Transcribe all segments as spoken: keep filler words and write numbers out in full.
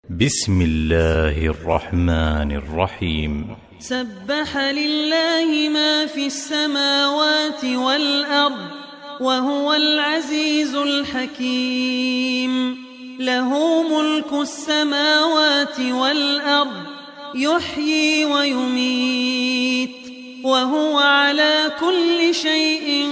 بسم الله الرحمن الرحيم. سبح لله ما في السماوات والأرض وهو العزيز الحكيم. له ملك السماوات والأرض يحيي ويميت وهو على كل شيء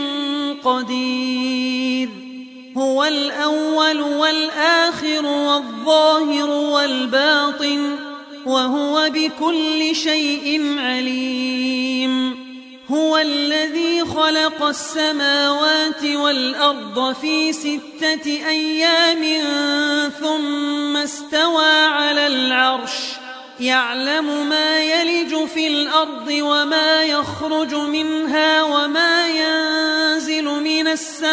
قدير. هو الأول والآخر والظاهر والباطن وهو بكل شيء عليم. هو الذي خلق السماوات والأرض في ستة أيام ثم استوى على العرش يعلم ما يلج في الأرض وما يخرج منها وما ينزل من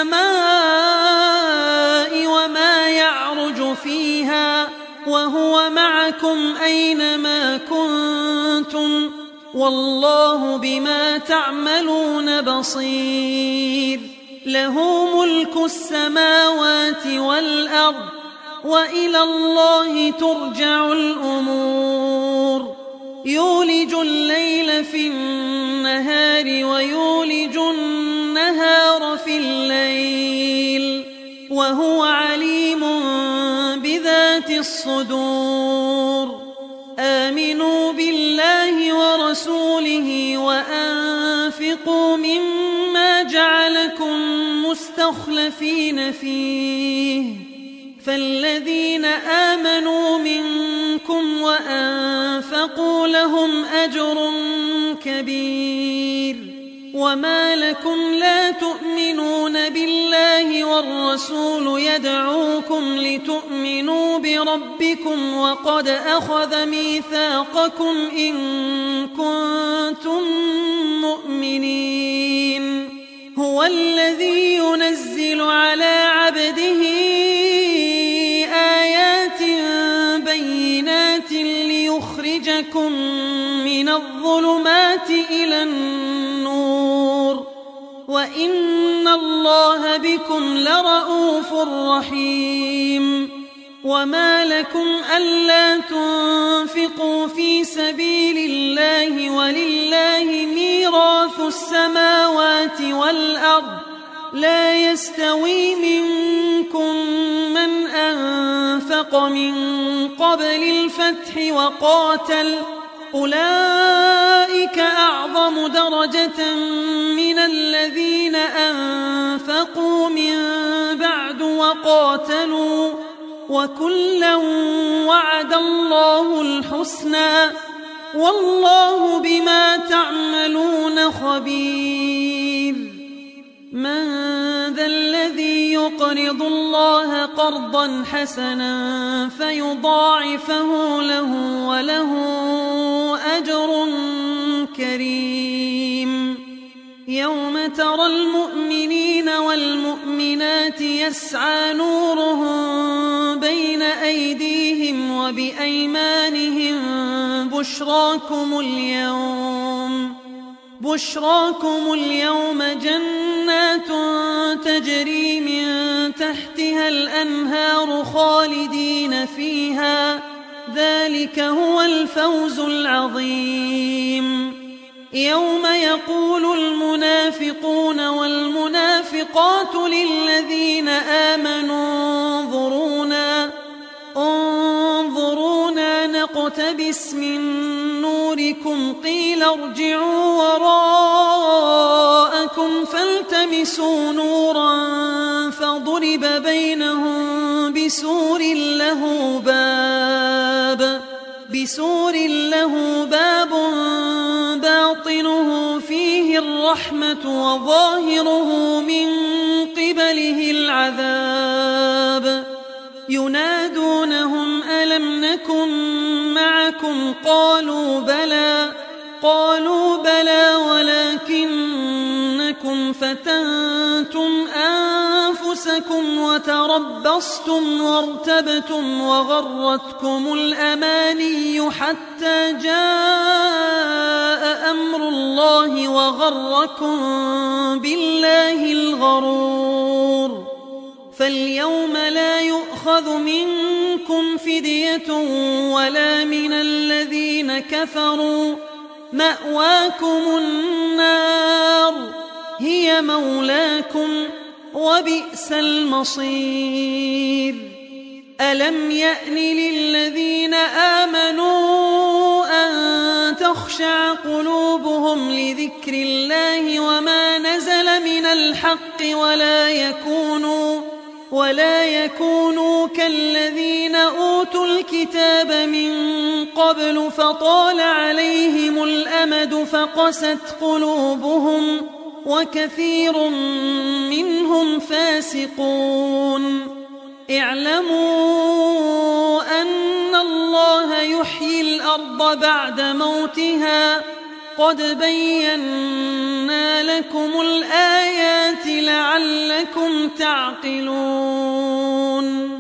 السماء وما يعرج فيها وهو معكم أينما كنتم والله بما تعملون بصير. له ملك السماوات والأرض وإلى الله ترجع الأمور. يولج الليل في النهار ويولج النهار في الليل وهو عليم بذات الصدور. آمنوا بالله ورسوله وأنفقوا مما جعلكم مستخلفين فيه فالذين آمنوا منكم وأنفقوا لهم أجر كبير. وما لكم لا تؤمنون بالله والرسول يدعوكم لتؤمنوا بربكم وقد أخذ ميثاقكم إن كنتم مؤمنين. هو الذي ينزل على عبده آيات بينات ليخرجكم من الظلمات إلى النور وإن الله بكم لرءوف رحيم. وما لكم ألا تنفقوا في سبيل الله ولله ميراث السماوات والأرض لا يستوي منكم من أنفق من قبل الفتح وقاتل أولئك أعظم درجة من الذين أنفقوا من بعد وقاتلوا وكلا وعد الله الحسنى والله بما تعملون خبير. من ذا الذي يقرض الله قرضا حسنا فيضاعفه له وله أجر كريم. يوم ترى المؤمنين والمؤمنات يسعى نورهم بين أيديهم وبأيمانهم بشراكم اليوم بشراكم اليوم جنات تجري من تحتها الأنهار خالدين فيها ذلك هو الفوز العظيم. يوم يقول المنافقون والمنافقات للذين آمنوا انظرونا انظرونا نقتبس من نوركم قيل ارجعوا وراءكم فالتمسوا نورا فضرب بينهم بسور له باب بسور له باب باطنه فيه الرحمة وظاهره من قبله العذاب. ينادونهم ألم نكن معكم قالوا بلى قالوا بلى ولكنكم فتنتم أنفسكم وتربصتم وارتبتم وغرتكم الأماني حتى جاء أمر الله وغركم بالله الغرور. فاليوم لا يؤخذ منكم منكم فدية ولا من الذين كفروا، مأواكم النار هي مولاكم وبئس المصير. ألم يأن للذين آمنوا أن تخشع قلوبهم لذكر الله وما نزل من الحق ولا يكونوا ولا يكونوا كالذين أوتوا الكتاب من قبل فطال عليهم الأمد فقست قلوبهم وكثير منهم فاسقون. اعلموا أن الله يحيي الأرض بعد موتها قد بينا لكم الآيات لعلكم تعقلون.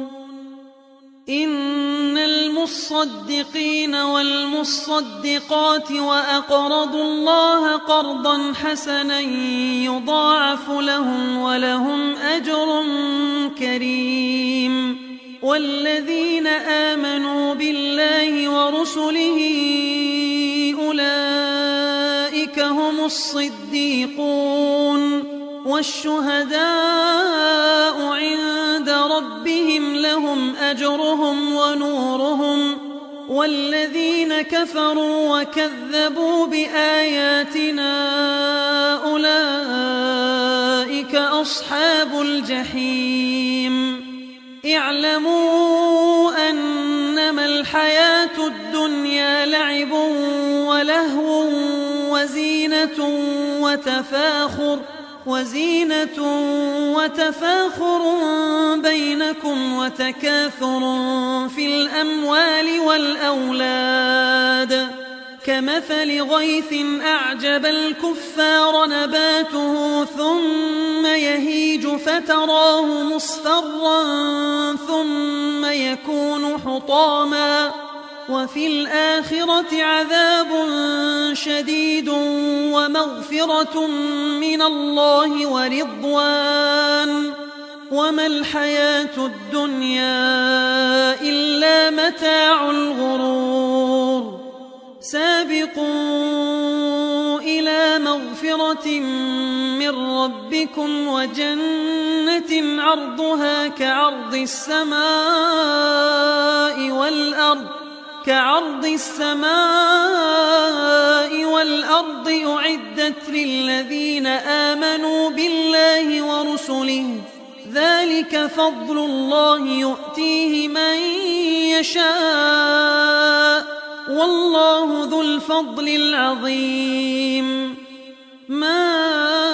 إن المصدقين والمصدقات وأقرضوا الله قرضا حسنا يضاعف لهم ولهم أجر كريم. والذين آمنوا بالله ورسله أولئك هم الصديقون والشهداء عند ربهم لهم أجرهم ونورهم. والذين كفروا وكذبوا بآياتنا أولئك أصحاب الجحيم. اعلموا أنما الحياة الدنيا لعب ولهو وزينة وتفاخر وزينة وتفاخر بينكم وتكاثر في الأموال والأولاد كمثل غيث أعجب الكفار نباته ثم يهيج فتراه مصفرا ثم يكون حطاما وفي الآخرة عذاب شديد ومغفرة من الله ورضوان وما الحياة الدنيا إلا متاع الغرور. سابقوا إلى مغفرة من ربكم وجنة عرضها كعرض السماء والأرض كعرض السماء والأرض أعدت للذين آمنوا بالله ورسله ذلك فضل الله يؤتيه من يشاء والله ذو الفضل العظيم. ما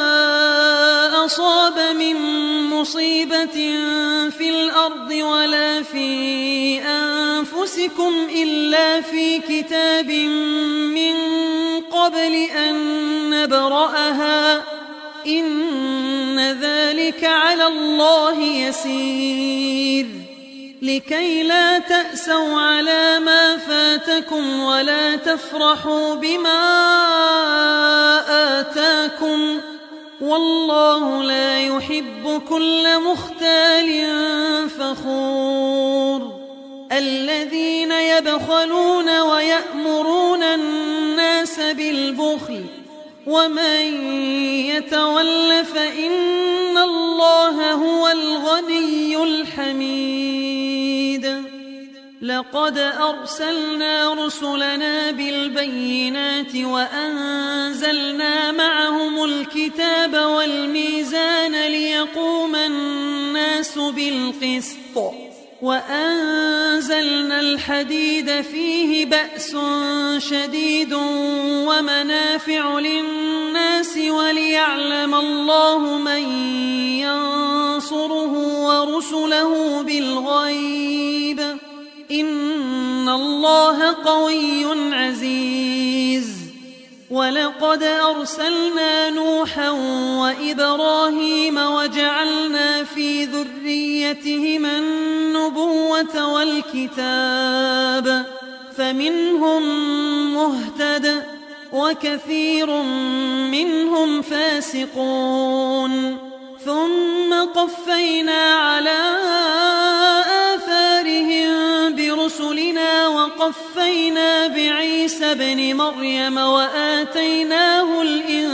أصاب من مصيبة في الأرض ولا في أنفسكم إلا في كتاب من قبل أن نبرأها إن ذلك على الله يسير. لكي لا تأسوا على ما فاتكم ولا تفرحوا بما آتاكم والله لا يحب كل مختال فخور. الذين يبخلون ويأمرون الناس بالبخل ومن يتول فإن الله هو الغني الحميد. لقد أرسلنا رسلنا بالبينات وأنزلنا معهم الكتاب والميزان ليقوم الناس بالقسط وأنزلنا الحديد فيه بأس شديد ومنافع للناس وليعلم الله من ينصره ورسله بالغيب إن الله قوي عزيز. ولقد أرسلنا نوحا وإبراهيم وجعلنا في ذريتهما النبوة والكتاب فمنهم مهتد وكثير منهم فاسقون. ثم قفينا على آثارهم وقفينا بعيسى ابن مريم وآتيناه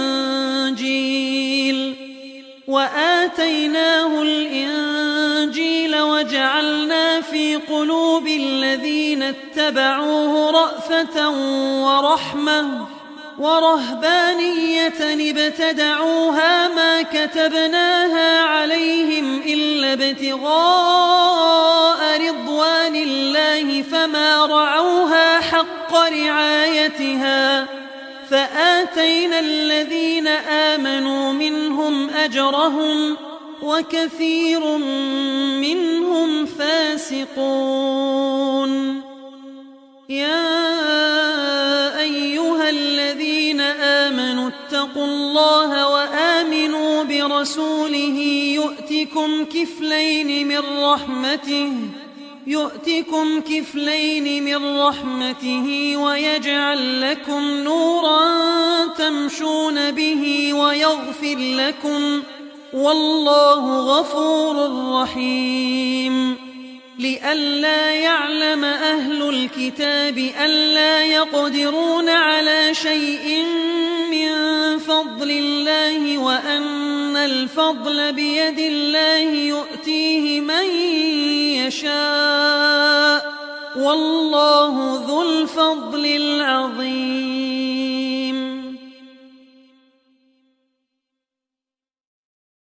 الإنجيل وآتيناه الإنجيل وجعلنا في قلوب الذين اتبعوه رأفة ورحمة ورهبانية ابتدعوها ما كتبناها عليهم إلا ابتغاء رضوان الله فما رعوها حق رعايتها فآتينا الذين آمنوا منهم أجرهم وكثير منهم فاسقون. يا أيها الذين آمنوا اتقوا الله وآمنوا برسوله يؤتكم كفلين من رحمته يؤتكم كفلين من رحمته ويجعل لكم نورا تمشون به ويغفر لكم والله غفور رحيم. لئلا يعلم أهل الكتاب ألا يقدرون على شيء من فضل الله وأن الفضل بيد الله يؤتيه من يشاء والله ذو الفضل العظيم.